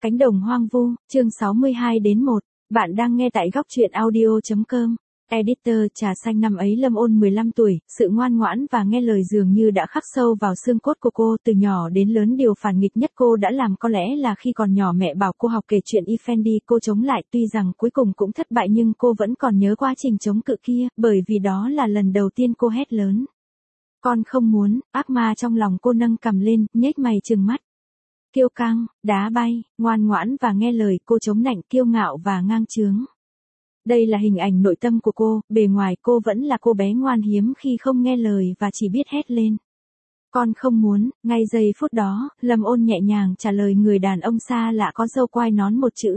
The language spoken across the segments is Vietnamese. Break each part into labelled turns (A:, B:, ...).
A: Cánh đồng hoang vu, chương 62-1, bạn đang nghe tại góc truyện audio.com. Editor trà xanh. Năm ấy Lâm Ôn 15 tuổi, sự ngoan ngoãn và nghe lời dường như đã khắc sâu vào xương cốt của cô. Từ nhỏ đến lớn điều phản nghịch nhất cô đã làm có lẽ là khi còn nhỏ mẹ bảo cô học kể chuyện Effendi, cô chống lại, tuy rằng cuối cùng cũng thất bại nhưng cô vẫn còn nhớ quá trình chống cự kia, bởi vì đó là lần đầu tiên cô hét lớn. Con không muốn, ác ma trong lòng cô nâng cằm lên, nhếch mày trừng mắt. Kiêu căng, đá bay, ngoan ngoãn và nghe lời, cô chống nạnh, kiêu ngạo và ngang chướng. Đây là hình ảnh nội tâm của cô, bề ngoài cô vẫn là cô bé ngoan hiếm khi không nghe lời và chỉ biết hét lên. Con không muốn. Ngay giây phút đó, Lâm Ôn nhẹ nhàng trả lời người đàn ông xa lạ có râu quai nón một chữ.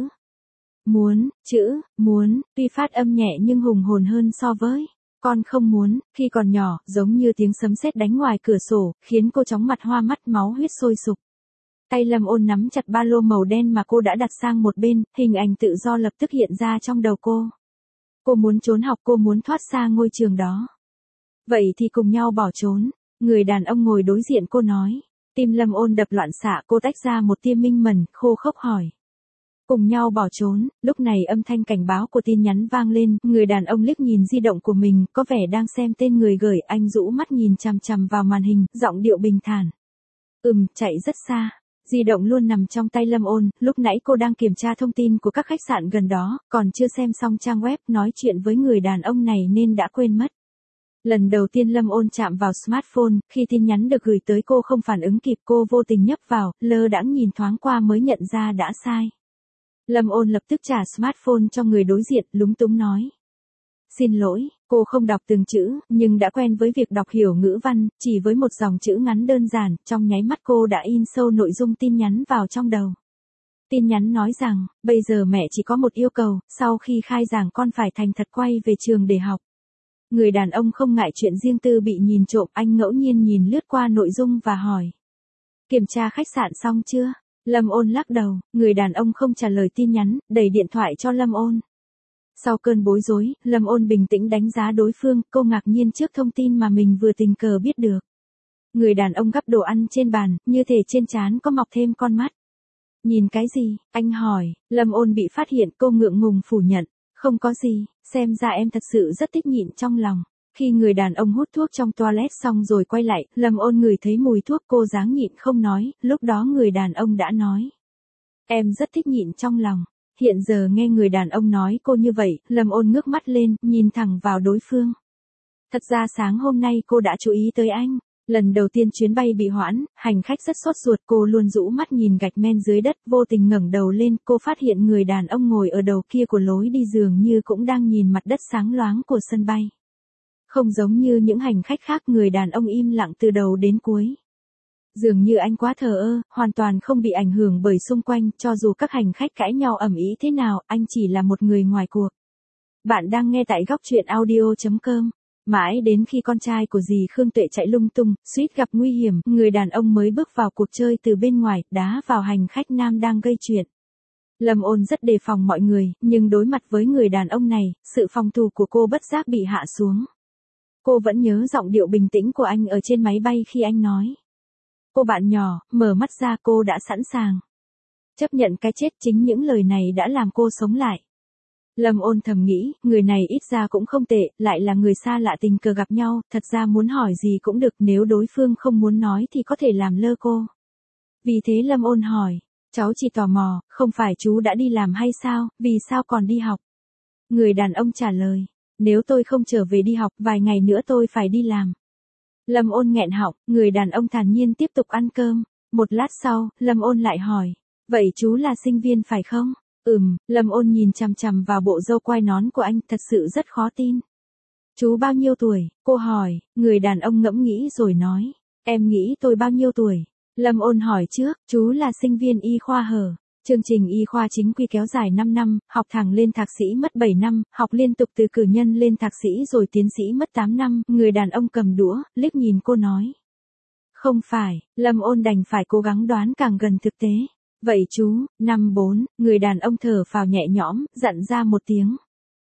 A: Muốn. Chữ muốn, tuy phát âm nhẹ nhưng hùng hồn hơn so với con không muốn. Khi còn nhỏ, giống như tiếng sấm sét đánh ngoài cửa sổ, khiến cô chóng mặt hoa mắt, máu huyết sôi sục. Tay Lâm Ôn nắm chặt ba lô màu đen mà cô đã đặt sang một bên, hình ảnh tự do lập tức hiện ra trong đầu cô. Cô muốn trốn học, cô muốn thoát xa ngôi trường đó. Vậy thì cùng nhau bỏ trốn. Người đàn ông ngồi đối diện cô nói. Tim Lâm Ôn đập loạn xạ, cô tách ra một tia minh mẫn, khô khốc hỏi. Cùng nhau bỏ trốn. Lúc này âm thanh cảnh báo của tin nhắn vang lên, người đàn ông liếc nhìn di động của mình, có vẻ đang xem tên người gửi, anh rũ mắt nhìn chằm chằm vào màn hình, giọng điệu bình thản. Chạy rất xa. Di động luôn nằm trong tay Lâm Ôn, lúc nãy cô đang kiểm tra thông tin của các khách sạn gần đó, còn chưa xem xong trang web, nói chuyện với người đàn ông này nên đã quên mất. Lần đầu tiên Lâm Ôn chạm vào smartphone, khi tin nhắn được gửi tới cô không phản ứng kịp, cô vô tình nhấp vào, lơ đãng nhìn thoáng qua mới nhận ra đã sai. Lâm Ôn lập tức trả smartphone cho người đối diện, lúng túng nói. Xin lỗi, cô không đọc từng chữ, nhưng đã quen với việc đọc hiểu ngữ văn, chỉ với một dòng chữ ngắn đơn giản, trong nháy mắt cô đã in sâu nội dung tin nhắn vào trong đầu. Tin nhắn nói rằng, bây giờ mẹ chỉ có một yêu cầu, sau khi khai giảng con phải thành thật quay về trường để học. Người đàn ông không ngại chuyện riêng tư bị nhìn trộm, anh ngẫu nhiên nhìn lướt qua nội dung và hỏi. Kiểm tra khách sạn xong chưa? Lâm Ôn lắc đầu, người đàn ông không trả lời tin nhắn, đẩy điện thoại cho Lâm Ôn. Sau cơn bối rối, Lâm Ôn bình tĩnh đánh giá đối phương, cô ngạc nhiên trước thông tin mà mình vừa tình cờ biết được. Người đàn ông gắp đồ ăn trên bàn, như thể trên trán có mọc thêm con mắt. Nhìn cái gì? Anh hỏi. Lâm Ôn bị phát hiện, cô ngượng ngùng phủ nhận. Không có gì, xem ra em thật sự rất thích nhịn trong lòng. Khi người đàn ông hút thuốc trong toilet xong rồi quay lại, Lâm Ôn ngửi thấy mùi thuốc, cô dáng nhịn không nói, lúc đó người đàn ông đã nói. Em rất thích nhịn trong lòng. Hiện giờ nghe người đàn ông nói cô như vậy, Lâm Ôn ngước mắt lên, nhìn thẳng vào đối phương. Thật ra sáng hôm nay cô đã chú ý tới anh. Lần đầu tiên chuyến bay bị hoãn, hành khách rất sốt ruột, cô luôn rũ mắt nhìn gạch men dưới đất, vô tình ngẩng đầu lên, cô phát hiện người đàn ông ngồi ở đầu kia của lối đi dường như cũng đang nhìn mặt đất sáng loáng của sân bay. Không giống như những hành khách khác, người đàn ông im lặng từ đầu đến cuối. Dường như anh quá thờ ơ, hoàn toàn không bị ảnh hưởng bởi xung quanh, cho dù các hành khách cãi nhau ầm ĩ thế nào, anh chỉ là một người ngoài cuộc. Bạn đang nghe tại góc truyện audio.com. Mãi đến khi con trai của dì Khương Tuệ chạy lung tung, suýt gặp nguy hiểm, người đàn ông mới bước vào cuộc chơi từ bên ngoài, đá vào hành khách nam đang gây chuyện. Lâm Ôn rất đề phòng mọi người, nhưng đối mặt với người đàn ông này, sự phòng thủ của cô bất giác bị hạ xuống. Cô vẫn nhớ giọng điệu bình tĩnh của anh ở trên máy bay khi anh nói. Cô bạn nhỏ, mở mắt ra, cô đã sẵn sàng chấp nhận cái chết. Chính những lời này đã làm cô sống lại. Lâm Ôn thầm nghĩ, người này ít ra cũng không tệ, lại là người xa lạ tình cờ gặp nhau, thật ra muốn hỏi gì cũng được, nếu đối phương không muốn nói thì có thể làm lơ cô. Vì thế Lâm Ôn hỏi, cháu chỉ tò mò, không phải chú đã đi làm hay sao, vì sao còn đi học? Người đàn ông trả lời, nếu tôi không trở về đi học, vài ngày nữa tôi phải đi làm. Lâm Ôn nghẹn họng, người đàn ông thản nhiên tiếp tục ăn cơm. Một lát sau, Lâm Ôn lại hỏi, vậy chú là sinh viên phải không? Lâm Ôn nhìn chằm chằm vào bộ râu quai nón của anh, thật sự rất khó tin. Chú bao nhiêu tuổi? Cô hỏi, người đàn ông ngẫm nghĩ rồi nói, em nghĩ tôi bao nhiêu tuổi? Lâm Ôn hỏi trước, chú là sinh viên y khoa hở? Chương trình y khoa chính quy kéo dài 5 năm, học thẳng lên thạc sĩ mất 7 năm, học liên tục từ cử nhân lên thạc sĩ rồi tiến sĩ mất 8 năm, người đàn ông cầm đũa, liếc nhìn cô nói. Không phải, Lâm Ôn đành phải cố gắng đoán càng gần thực tế. Vậy chú, năm 4, người đàn ông thở phào nhẹ nhõm, dặn ra một tiếng.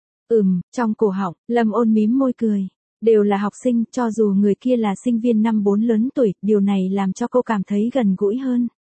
A: Trong cổ họng, Lâm Ôn mím môi cười. Đều là học sinh, cho dù người kia là sinh viên năm 4 lớn tuổi, điều này làm cho cô cảm thấy gần gũi hơn.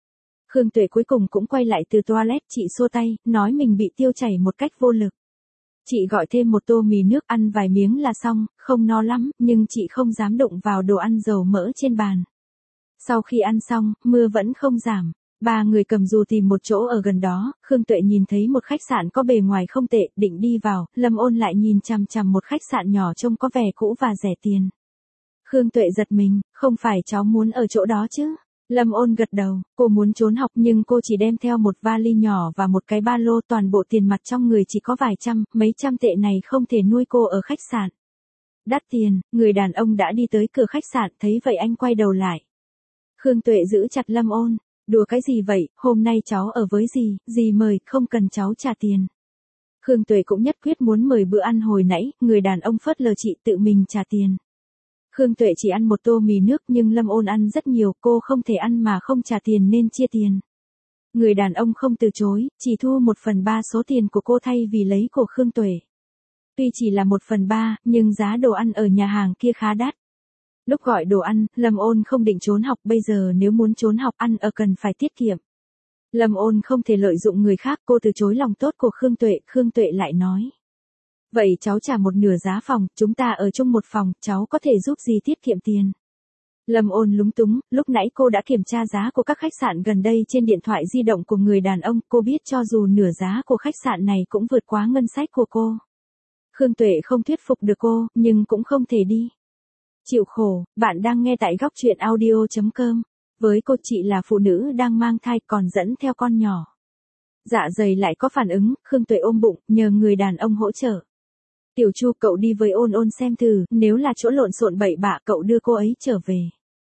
A: Khương Tuệ cuối cùng cũng quay lại từ toilet, chị xua tay, nói mình bị tiêu chảy một cách vô lực. Chị gọi thêm một tô mì nước, ăn vài miếng là xong, không no lắm, nhưng chị không dám đụng vào đồ ăn dầu mỡ trên bàn. Sau khi ăn xong, mưa vẫn không giảm. Ba người cầm dù tìm một chỗ ở gần đó, Khương Tuệ nhìn thấy một khách sạn có bề ngoài không tệ, định đi vào, Lâm Ôn lại nhìn chằm chằm một khách sạn nhỏ trông có vẻ cũ và rẻ tiền. Khương Tuệ giật mình, không phải cháu muốn ở chỗ đó chứ? Lâm Ôn gật đầu, cô muốn trốn học nhưng cô chỉ đem theo một vali nhỏ và một cái ba lô, toàn bộ tiền mặt trong người chỉ có vài trăm, mấy trăm tệ này không thể nuôi cô ở khách sạn. Đắt tiền, người đàn ông đã đi tới cửa khách sạn, thấy vậy anh quay đầu lại. Khương Tuệ giữ chặt Lâm Ôn, đùa cái gì vậy, hôm nay cháu ở với dì mời, không cần cháu trả tiền. Khương Tuệ cũng nhất quyết muốn mời bữa ăn hồi nãy, người đàn ông phớt lờ chị, tự mình trả tiền. Khương Tuệ chỉ ăn một tô mì nước nhưng Lâm Ôn ăn rất nhiều, cô không thể ăn mà không trả tiền nên chia tiền. Người đàn ông không từ chối, chỉ thu 1/3 số tiền của cô thay vì lấy của Khương Tuệ. Tuy chỉ là 1/3, nhưng giá đồ ăn ở nhà hàng kia khá đắt. Lúc gọi đồ ăn, Lâm Ôn không định trốn học, bây giờ nếu muốn trốn học ăn ở cần phải tiết kiệm. Lâm Ôn không thể lợi dụng người khác, cô từ chối lòng tốt của Khương Tuệ lại nói. Vậy cháu trả một nửa giá phòng, chúng ta ở chung một phòng, cháu có thể giúp dì tiết kiệm tiền. Lâm Ôn lúng túng, lúc nãy cô đã kiểm tra giá của các khách sạn gần đây trên điện thoại di động của người đàn ông, cô biết cho dù nửa giá của khách sạn này cũng vượt quá ngân sách của cô. Khương Tuệ không thuyết phục được cô, nhưng cũng không thể đi. Chịu khổ, bạn đang nghe tại góc truyện audio.com. Với cô, chị là phụ nữ đang mang thai còn dẫn theo con nhỏ. Dạ dày lại có phản ứng, Khương Tuệ ôm bụng, nhờ người đàn ông hỗ trợ. Tiểu Chu, cậu đi với Ôn Ôn xem thử, nếu là chỗ lộn xộn bậy bạ cậu đưa cô ấy trở về.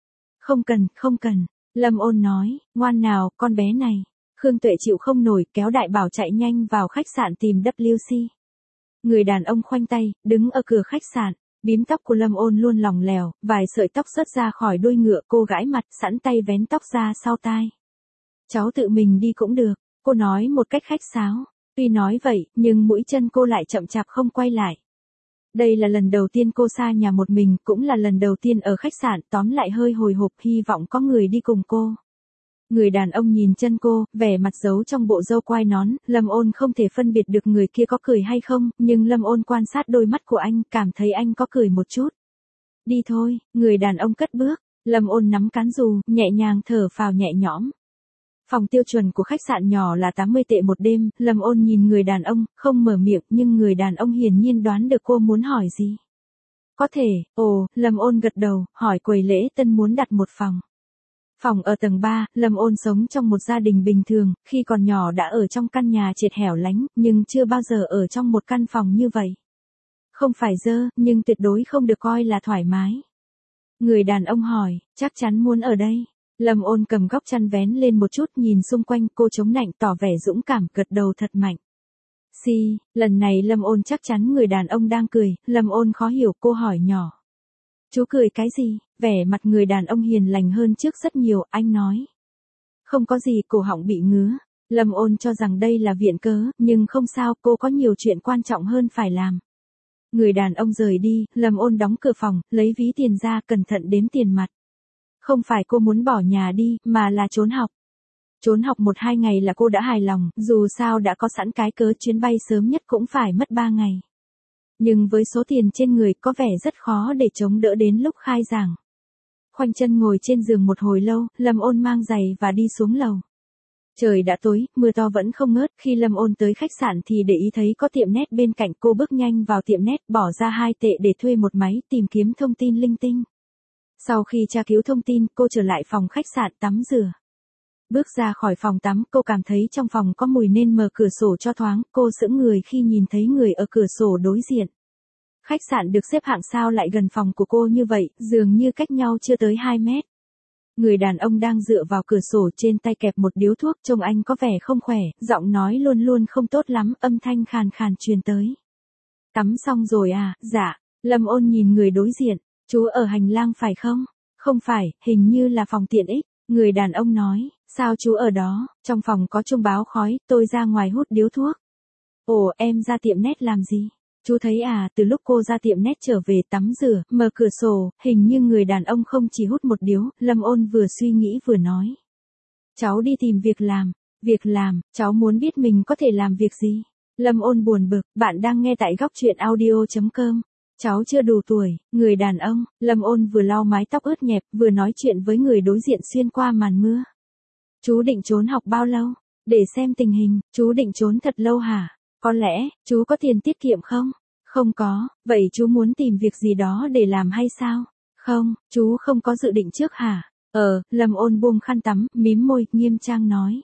A: Không cần, Lâm Ôn nói, ngoan nào, con bé này. Khương Tuệ chịu không nổi, kéo đại bảo chạy nhanh vào khách sạn tìm WC. Người đàn ông khoanh tay, đứng ở cửa khách sạn. Bím tóc của Lâm Ôn luôn lỏng lẻo, vài sợi tóc rớt ra khỏi đuôi ngựa, cô gãi mặt, sẵn tay vén tóc ra sau tai. Cháu tự mình đi cũng được, cô nói một cách khách sáo. Tuy nói vậy, nhưng mũi chân cô lại chậm chạp không quay lại. Đây là lần đầu tiên cô xa nhà một mình, cũng là lần đầu tiên ở khách sạn, tóm lại hơi hồi hộp, hy vọng có người đi cùng cô. Người đàn ông nhìn chân cô, vẻ mặt giấu trong bộ râu quai nón, Lâm Ôn không thể phân biệt được người kia có cười hay không, nhưng Lâm Ôn quan sát đôi mắt của anh, cảm thấy anh có cười một chút. Đi thôi, người đàn ông cất bước, Lâm Ôn nắm cán dù, nhẹ nhàng thở phào nhẹ nhõm. Phòng tiêu chuẩn của khách sạn nhỏ là 80 tệ một đêm, Lâm Ôn nhìn người đàn ông, không mở miệng, nhưng người đàn ông hiển nhiên đoán được cô muốn hỏi gì. Có thể, Lâm Ôn gật đầu, hỏi quầy lễ tân muốn đặt một phòng. Phòng ở tầng 3, Lâm Ôn sống trong một gia đình bình thường, khi còn nhỏ đã ở trong căn nhà trệt hẻo lánh, nhưng chưa bao giờ ở trong một căn phòng như vậy. Không phải dơ, nhưng tuyệt đối không được coi là thoải mái. Người đàn ông hỏi, chắc chắn muốn ở đây. Lâm Ôn cầm góc chăn vén lên một chút, nhìn xung quanh, cô chống nạnh tỏ vẻ dũng cảm, gật đầu thật mạnh. Lần này Lâm Ôn chắc chắn người đàn ông đang cười, Lâm Ôn khó hiểu, cô hỏi nhỏ. Chú cười cái gì? Vẻ mặt người đàn ông hiền lành hơn trước rất nhiều, anh nói. Không có gì, cổ họng bị ngứa. Lâm Ôn cho rằng đây là viện cớ, nhưng không sao, cô có nhiều chuyện quan trọng hơn phải làm. Người đàn ông rời đi, Lâm Ôn đóng cửa phòng, lấy ví tiền ra, cẩn thận đếm tiền mặt. Không phải cô muốn bỏ nhà đi, mà là trốn học. Trốn học 1-2 ngày là cô đã hài lòng, dù sao đã có sẵn cái cớ, chuyến bay sớm nhất cũng phải mất 3 ngày. Nhưng với số tiền trên người có vẻ rất khó để chống đỡ đến lúc khai giảng. Khoanh chân ngồi trên giường một hồi lâu, Lâm Ôn mang giày và đi xuống lầu. Trời đã tối, mưa to vẫn không ngớt, khi Lâm Ôn tới khách sạn thì để ý thấy có tiệm net bên cạnh, cô bước nhanh vào tiệm net, bỏ ra 2 tệ để thuê một máy, tìm kiếm thông tin linh tinh. Sau khi tra cứu thông tin, cô trở lại phòng khách sạn tắm rửa. Bước ra khỏi phòng tắm, cô cảm thấy trong phòng có mùi nên mở cửa sổ cho thoáng, cô sững người khi nhìn thấy người ở cửa sổ đối diện. Khách sạn được xếp hạng sao lại gần phòng của cô như vậy, dường như cách nhau chưa tới 2 mét. Người đàn ông đang dựa vào cửa sổ, trên tay kẹp một điếu thuốc, trông anh có vẻ không khỏe, giọng nói luôn luôn không tốt lắm, âm thanh khàn khàn truyền tới. Tắm xong rồi à? Dạ. Lâm Ôn nhìn người đối diện, chú ở hành lang phải không? Không phải, hình như là phòng tiện ích. Người đàn ông nói, sao chú ở đó? Trong phòng có chuông báo khói, tôi ra ngoài hút điếu thuốc. Ồ, em ra tiệm net làm gì? Chú thấy à, từ lúc cô ra tiệm net trở về tắm rửa, mở cửa sổ, hình như người đàn ông không chỉ hút một điếu, Lâm Ôn vừa suy nghĩ vừa nói. Cháu đi tìm việc làm. Việc làm, cháu muốn biết mình có thể làm việc gì? Lâm Ôn buồn bực, bạn đang nghe tại góc truyện audio.com. Cháu chưa đủ tuổi, người đàn ông. Lâm Ôn vừa lau mái tóc ướt nhẹp, vừa nói chuyện với người đối diện xuyên qua màn mưa. Chú định trốn học bao lâu? Để xem tình hình, chú định trốn thật lâu hả? Có lẽ, chú có tiền tiết kiệm không? Không có, vậy chú muốn tìm việc gì đó để làm hay sao? Không, chú không có dự định trước hả? Lâm Ôn buông khăn tắm, mím môi, nghiêm trang nói.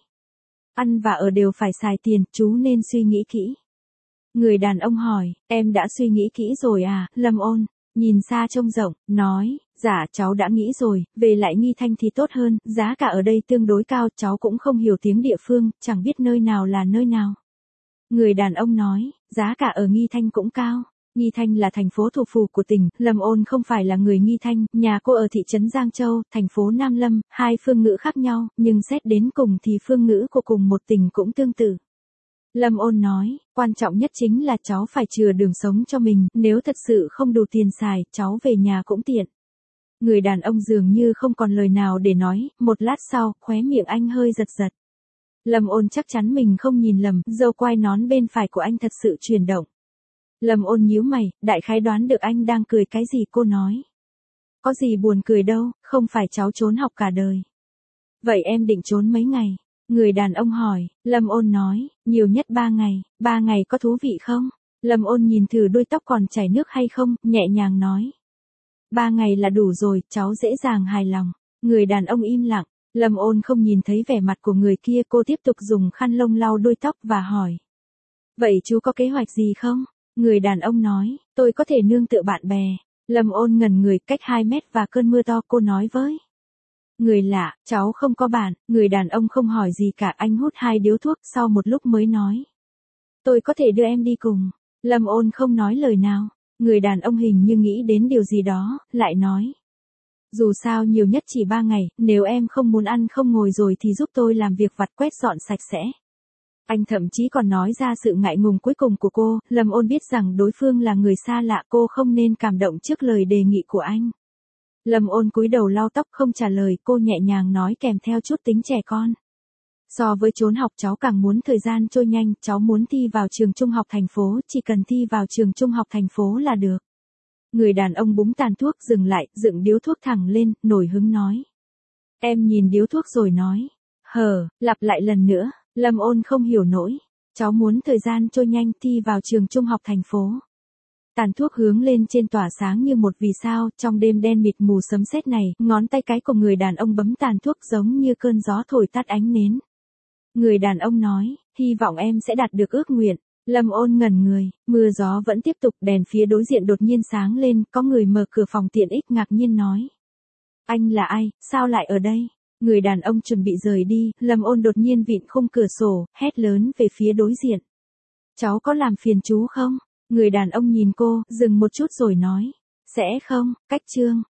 A: Ăn và ở đều phải xài tiền, chú nên suy nghĩ kỹ. Người đàn ông hỏi, em đã suy nghĩ kỹ rồi à? Lâm Ôn nhìn xa trông rộng, nói, dạ cháu đã nghĩ rồi, về lại Nghi Thanh thì tốt hơn, giá cả ở đây tương đối cao, cháu cũng không hiểu tiếng địa phương, chẳng biết nơi nào là nơi nào. Người đàn ông nói, giá cả ở Nghi Thanh cũng cao. Nghi Thanh là thành phố thủ phủ của tỉnh, Lâm Ôn không phải là người Nghi Thanh, nhà cô ở thị trấn Giang Châu, thành phố Nam Lâm, hai phương ngữ khác nhau, nhưng xét đến cùng thì phương ngữ của cùng một tỉnh cũng tương tự. Lâm Ôn nói, quan trọng nhất chính là cháu phải chừa đường sống cho mình, nếu thật sự không đủ tiền xài, cháu về nhà cũng tiện. Người đàn ông dường như không còn lời nào để nói, một lát sau, khóe miệng anh hơi giật giật. Lâm Ôn chắc chắn mình không nhìn lầm, râu quai nón bên phải của anh thật sự chuyển động. Lâm Ôn nhíu mày, đại khái đoán được anh đang cười cái gì cô nói. Có gì buồn cười đâu, không phải cháu trốn học cả đời. Vậy em định trốn mấy ngày? Người đàn ông hỏi, Lâm Ôn nói, nhiều nhất 3 ngày, 3 ngày có thú vị không? Lâm Ôn nhìn thử đuôi tóc còn chảy nước hay không, nhẹ nhàng nói. 3 ngày là đủ rồi, cháu dễ dàng hài lòng. Người đàn ông im lặng, Lâm Ôn không nhìn thấy vẻ mặt của người kia, cô tiếp tục dùng khăn lông lau đuôi tóc và hỏi. Vậy chú có kế hoạch gì không? Người đàn ông nói, tôi có thể nương tựa bạn bè. Lâm Ôn ngẩn người cách 2 mét và cơn mưa to cô nói với. Người lạ, cháu không có bạn, người đàn ông không hỏi gì cả, anh hút 2 điếu thuốc sau một lúc mới nói. Tôi có thể đưa em đi cùng. Lâm Ôn không nói lời nào, người đàn ông hình như nghĩ đến điều gì đó, lại nói. Dù sao nhiều nhất chỉ 3 ngày, nếu em không muốn ăn không ngồi rồi thì giúp tôi làm việc vặt quét dọn sạch sẽ. Anh thậm chí còn nói ra sự ngại ngùng cuối cùng của cô, Lâm Ôn biết rằng đối phương là người xa lạ, cô không nên cảm động trước lời đề nghị của anh. Lâm Ôn cúi đầu lau tóc không trả lời, cô nhẹ nhàng nói kèm theo chút tính trẻ con. So với trốn học cháu càng muốn thời gian trôi nhanh, cháu muốn thi vào trường trung học thành phố, chỉ cần thi vào trường trung học thành phố là được. Người đàn ông búng tàn thuốc dừng lại, dựng điếu thuốc thẳng lên, nổi hứng nói. Em nhìn điếu thuốc rồi nói. Lặp lại lần nữa, Lâm Ôn không hiểu nổi. Cháu muốn thời gian trôi nhanh, thi vào trường trung học thành phố. Tàn thuốc hướng lên trên tỏa sáng như một vì sao, trong đêm đen mịt mù sấm sét này, ngón tay cái của người đàn ông bấm tàn thuốc giống như cơn gió thổi tắt ánh nến. Người đàn ông nói, hy vọng em sẽ đạt được ước nguyện. Lâm Ôn ngẩn người, mưa gió vẫn tiếp tục, đèn phía đối diện đột nhiên sáng lên, có người mở cửa phòng tiện ích ngạc nhiên nói. Anh là ai, sao lại ở đây? Người đàn ông chuẩn bị rời đi, Lâm Ôn đột nhiên vịn khung cửa sổ, hét lớn về phía đối diện. Cháu có làm phiền chú không? Người đàn ông nhìn cô, dừng một chút rồi nói. Sẽ không, cách chương.